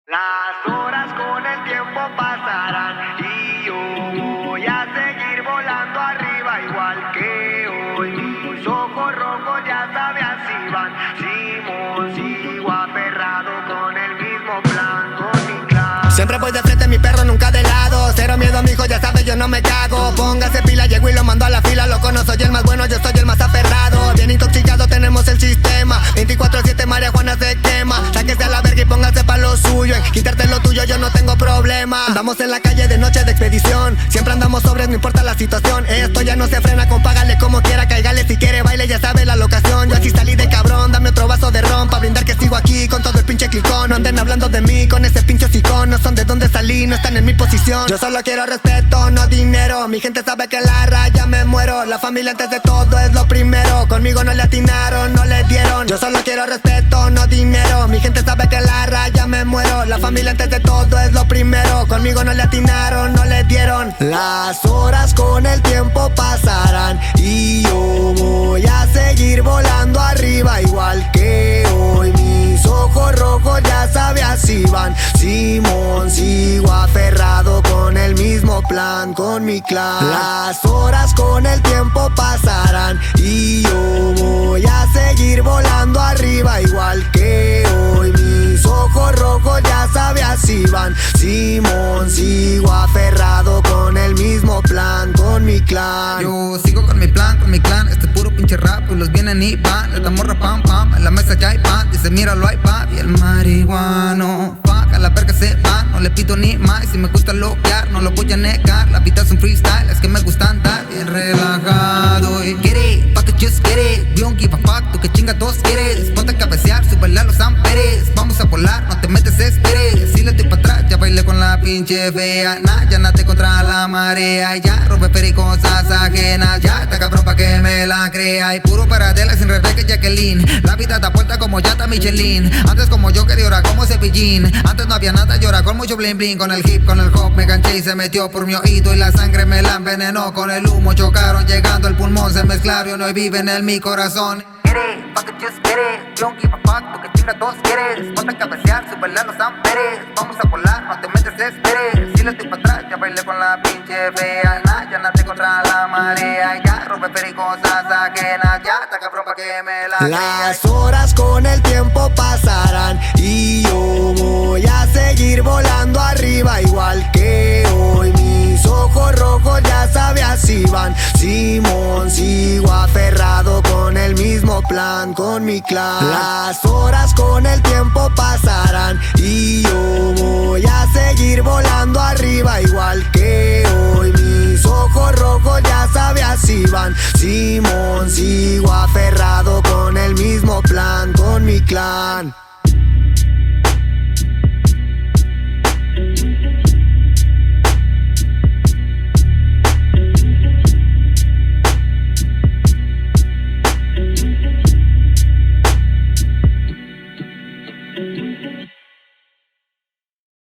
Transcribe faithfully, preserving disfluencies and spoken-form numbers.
Las horas con el tiempo pasarán y yo voy a seguir volando arriba igual que hoy. Mis ojos rojos ya sabes así van. Simón, sigo aferrado con el mismo plan, con mi clan. Siempre voy de frente, mi perro nunca de lado. Cero miedo, mijo, ya sabes, yo no me cago. Póngase pila, llego y lo mando a la fila. Loco, no soy el más bueno, yo soy el más aferrado. Bien intoxicado, tenemos el sistema. veinticuatro siete, marihuana se quema. Sáquese a la verga y póngase pa' lo suyo. En quitarte lo tuyo, yo no tengo problema. Andamos en la calle de noche de expedición. Siempre andamos sobres, no importa la situación. Esto ya no se frena, compágale como quiera. Cáigale si quiere, baile, ya sabe la locación. Yo así salí de cabrón, dame otro vaso de ron. Pa' brindar que sigo aquí con todo el pinche clicón. No anden hablando de mí con ese pinche hocicón. No son de dónde salí, no están en mi posición. Yo solo quiero respeto, no dinero. Mi gente sabe que la raya me muero. La familia antes de todo es lo primero. Conmigo no le atinaron, no le dieron. Yo solo quiero respeto, no dinero. Mi gente sabe que la raya me muero. La familia antes de todo es lo primero. Conmigo no le atinaron, no le dieron. Las horas con el tiempo pasarán y yo voy a seguir volando arriba igual que hoy. Mis ojos rojos ya sabe así van. Simón, sigo aferrado con el mismo plan, con mi clan. Las horas con el tiempo pasarán y yo voy a seguir volando arriba igual que hoy. Mis ojos rojos ya sabe así van. Simón, sigo aferrado con el mismo plan, con mi clan. Yo sigo con mi plan, con mi clan. Este es puro pinche rap, pues los vienen y van. El morra pam pam, en la mesa ya hay pan. Dice míralo hay pan y el marihuano. Fuck, a la verga se va, no le pido ni más. Si me gusta loquear, no lo voy a negar. La vida es un freestyle, es que me gusta andar bien relajado. Y get it, fuck it, just get it. Don't give a fuck, tú que chinga todos quieres. Ponte a cabecear, súbele a los amperes. Vamos a volar, no te metes, esperes. Si le estoy para atrás, ya bailé con la pinche fea. Nah, ya nate contra la marea. Ya robé peri cosas ajenas. Ya está cabrón pa' que me la crea. Y puro paradela sin Rebeca y Jacqueline. La vida da vuelta como Yata Michelin. Antes como yo que de hora como Cepillín. Antes no había nada, llora con mucho bling bling. Con el hip, con el hop me ganché y se metió por mi oído. Y la sangre me la envenenó. Con el humo chocaron, llegando al pulmón se mezclaron. Hoy viven en mi corazón. Get it, fuck it, just get it. Don't give a fuck, tú que chinga todos quieres. Ponte a cabecear, súbele a los amperes. Vamos a volar, no te metes, esperes. Si le estoy para atrás, ya bailé con la pinche fea. Nah, ya nate contra la marea. Ya robé peri cosas ajenas. Ya está cabrón pa' que me la crea. Las horas con el tiempo pasarán y yo voy a seguir volando arriba igual que hoy. Mis ojos rojos ya sabe así van. Simón, sigo aferrado con el mismo plan, con mi clan. Las horas con el tiempo pasarán y yo voy a seguir volando arriba igual que hoy. Mis ojos rojos ya sabe así van. Simón, sigo aferrado con el mismo plan, con mi clan.